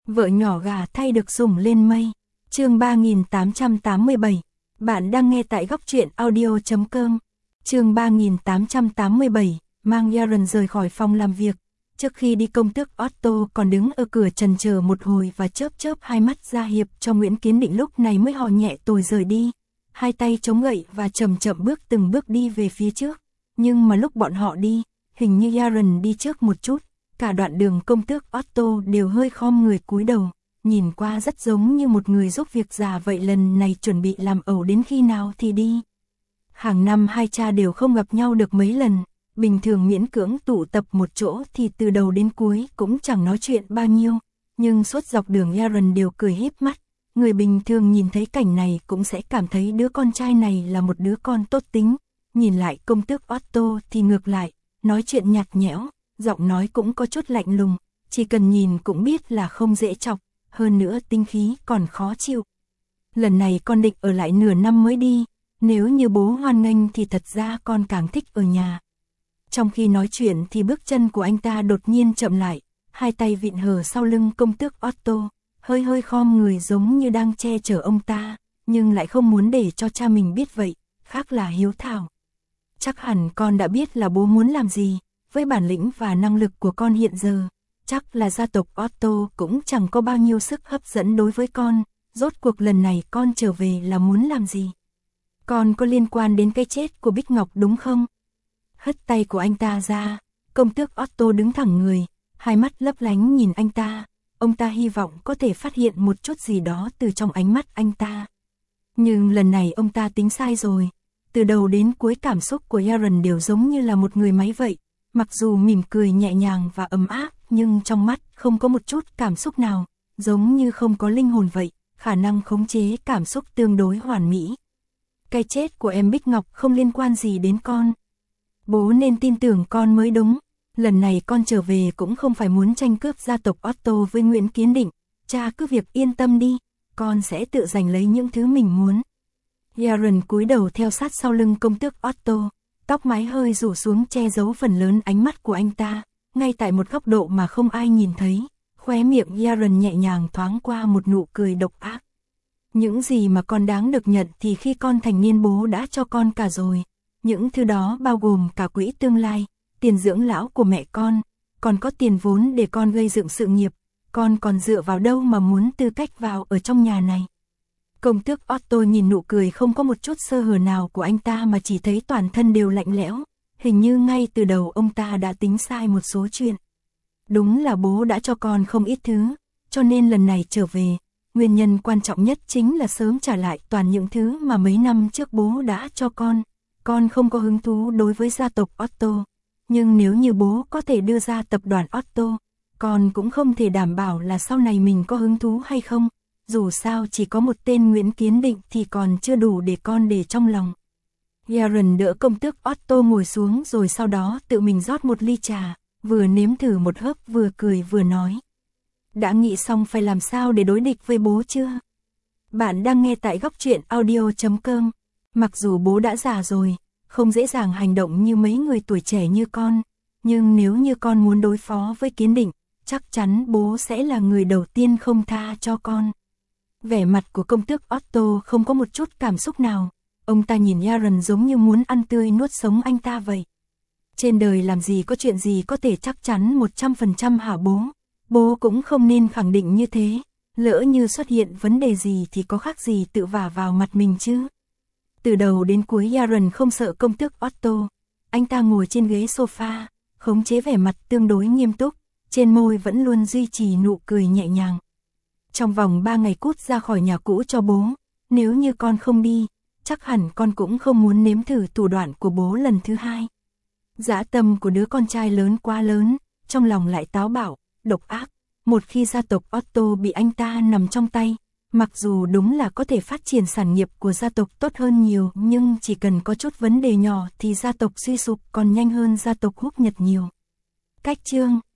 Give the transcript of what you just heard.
Vợ nhỏ gà thay được sủng lên mây. Chương 3887. Bạn đang nghe tại góc truyện audio.com. Chương 3887, mang Yaren rời khỏi phòng làm việc. Trước khi đi, công tước Otto còn đứng ở cửa chần chờ một hồi và chớp chớp hai mắt ra hiệp cho Nguyễn Kiến Định, lúc này mới hò nhẹ tồi rời đi. Hai tay chống gậy và chậm chậm từng bước đi về phía trước. Nhưng mà lúc bọn họ đi, hình như Yaren đi trước một chút. Cả đoạn đường công tước Otto đều hơi khom người cúi đầu, nhìn qua rất giống như một người giúp việc già vậy. Lần này chuẩn bị làm ẩu đến khi nào thì đi. Hàng năm hai cha đều không gặp nhau được mấy lần, bình thường miễn cưỡng tụ tập một chỗ thì từ đầu đến cuối cũng chẳng nói chuyện bao nhiêu, nhưng suốt dọc đường Yaren đều cười híp mắt. Người bình thường nhìn thấy cảnh này cũng sẽ cảm thấy đứa con trai này là một đứa con tốt tính, nhìn lại công tước Otto thì ngược lại, nói chuyện nhạt nhẽo, giọng nói cũng có chút lạnh lùng, chỉ cần nhìn cũng biết là không dễ chọc, hơn nữa tính khí còn khó chịu. Lần này con định ở lại nửa năm mới đi, nếu như bố hoan nghênh thì thật ra con càng thích ở nhà. Trong khi nói chuyện thì bước chân của anh ta đột nhiên chậm lại, hai tay vịn hở sau lưng công tước Otto, hơi khom người giống như đang che chở ông ta, nhưng lại không muốn để cho cha mình biết vậy, khác là hiếu thảo. Chắc hẳn con đã biết là bố muốn làm gì, với bản lĩnh và năng lực của con hiện giờ, chắc là gia tộc Otto cũng chẳng có bao nhiêu sức hấp dẫn đối với con. Rốt cuộc lần này con trở về là muốn làm gì? Con có liên quan đến cái chết của Bích Ngọc đúng không? Hất tay của anh ta ra, công tước Otto đứng thẳng người, hai mắt lấp lánh nhìn anh ta. Ông ta hy vọng có thể phát hiện một chút gì đó từ trong ánh mắt anh ta. Nhưng lần này ông ta tính sai rồi. Từ đầu đến cuối cảm xúc của Yaren đều giống như là một người máy vậy. Mặc dù mỉm cười nhẹ nhàng và ấm áp, nhưng trong mắt không có một chút cảm xúc nào, giống như không có linh hồn vậy, khả năng khống chế cảm xúc tương đối hoàn mỹ. Cái chết của em Bích Ngọc không liên quan gì đến con. Bố nên tin tưởng con mới đúng. Lần này con trở về cũng không phải muốn tranh cướp gia tộc Otto với Nguyễn Kiến Định. Cha cứ việc yên tâm đi, con sẽ tự giành lấy những thứ mình muốn. Yaren cúi đầu theo sát sau lưng công tước Otto, tóc mái hơi rủ xuống che giấu phần lớn ánh mắt của anh ta, ngay tại một góc độ mà không ai nhìn thấy. Khóe miệng Yaren nhẹ nhàng thoáng qua một nụ cười độc ác. Những gì mà con đáng được nhận thì khi con thành niên bố đã cho con cả rồi. Những thứ đó bao gồm cả quỹ tương lai, tiền dưỡng lão của mẹ con, còn có tiền vốn để con gây dựng sự nghiệp. Con còn dựa vào đâu mà muốn tư cách vào ở trong nhà này? Công tước Otto nhìn nụ cười không có một chút sơ hở nào của anh ta mà chỉ thấy toàn thân đều lạnh lẽo. Hình như ngay từ đầu ông ta đã tính sai một số chuyện. Đúng là bố đã cho con không ít thứ, cho nên lần này trở về, nguyên nhân quan trọng nhất chính là sớm trả lại toàn những thứ mà mấy năm trước bố đã cho con. Con không có hứng thú đối với gia tộc Otto, nhưng nếu như bố có thể đưa ra tập đoàn Otto, con cũng không thể đảm bảo là sau này mình có hứng thú hay không. Dù sao chỉ có một tên Nguyễn Kiến Định thì còn chưa đủ để con để trong lòng. Yaren đỡ công tước Otto ngồi xuống rồi sau đó tự mình rót một ly trà, vừa nếm thử một hớp vừa cười vừa nói. Đã nghĩ xong phải làm sao để đối địch với bố chưa? Bạn đang nghe tại góc truyện audio.com. Mặc dù bố đã già rồi, không dễ dàng hành động như mấy người tuổi trẻ như con, nhưng nếu như con muốn đối phó với Kiến Định, chắc chắn bố sẽ là người đầu tiên không tha cho con. Vẻ mặt của công tước Otto không có một chút cảm xúc nào, ông ta nhìn Yaren giống như muốn ăn tươi nuốt sống anh ta vậy. Trên đời làm gì có chuyện gì có thể chắc chắn 100% hả bố? Bố cũng không nên khẳng định như thế, lỡ như xuất hiện vấn đề gì thì có khác gì tự vả vào mặt mình chứ. Từ đầu đến cuối Yaren không sợ công tước Otto, anh ta ngồi trên ghế sofa, khống chế vẻ mặt tương đối nghiêm túc, trên môi vẫn luôn duy trì nụ cười nhẹ nhàng. Trong vòng 3 ngày cút ra khỏi nhà cũ cho bố, nếu như con không đi, chắc hẳn con cũng không muốn nếm thử thủ đoạn của bố lần thứ hai. Dã tâm của đứa con trai lớn quá lớn, trong lòng lại táo bạo, độc ác. Một khi gia tộc Otto bị anh ta nằm trong tay, mặc dù đúng là có thể phát triển sản nghiệp của gia tộc tốt hơn nhiều, nhưng chỉ cần có chút vấn đề nhỏ thì gia tộc suy sụp còn nhanh hơn gia tộc Húc Nhật nhiều. Cách chương